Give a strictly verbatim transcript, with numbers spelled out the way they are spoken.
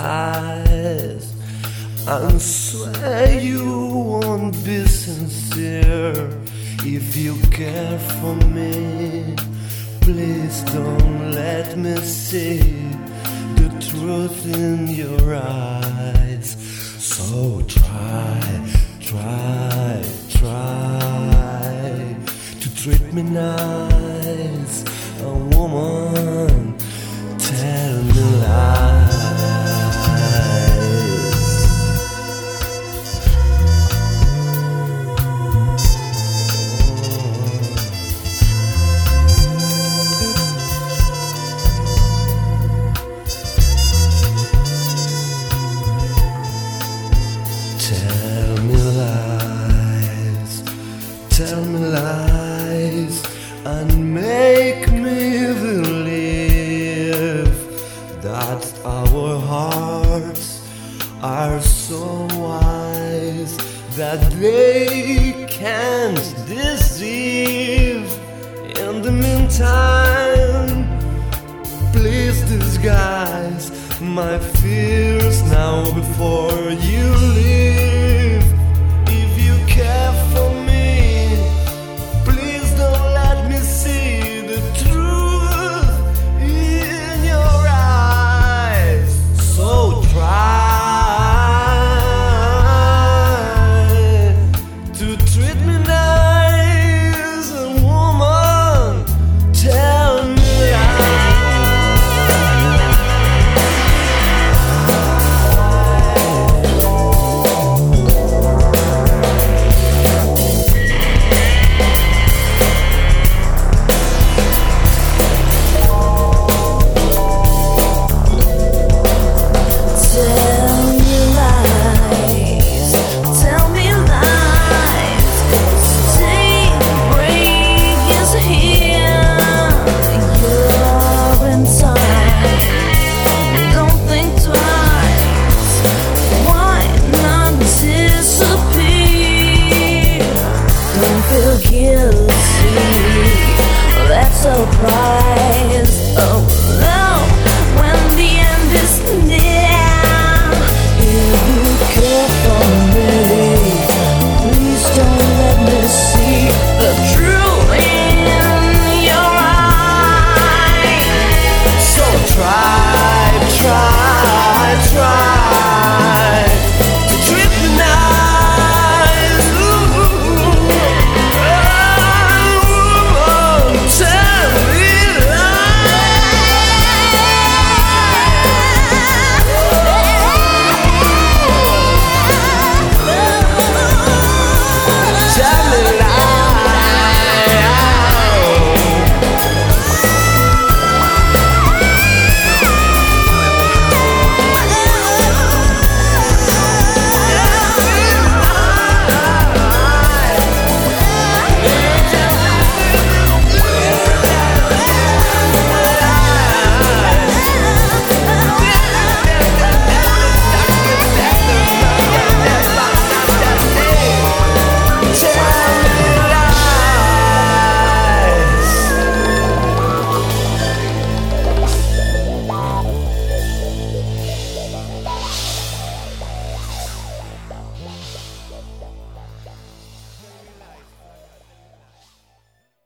lies. I swear you won't be sincere if you care for me. Please don't let me see the truth in your eyes. So try, try, try to treat me nice. A woman, tell me lies. Tell me lies, tell me lies, and make me believe that our hearts are so wise that they can't deceive. In the meantime, please disguise my fears now before you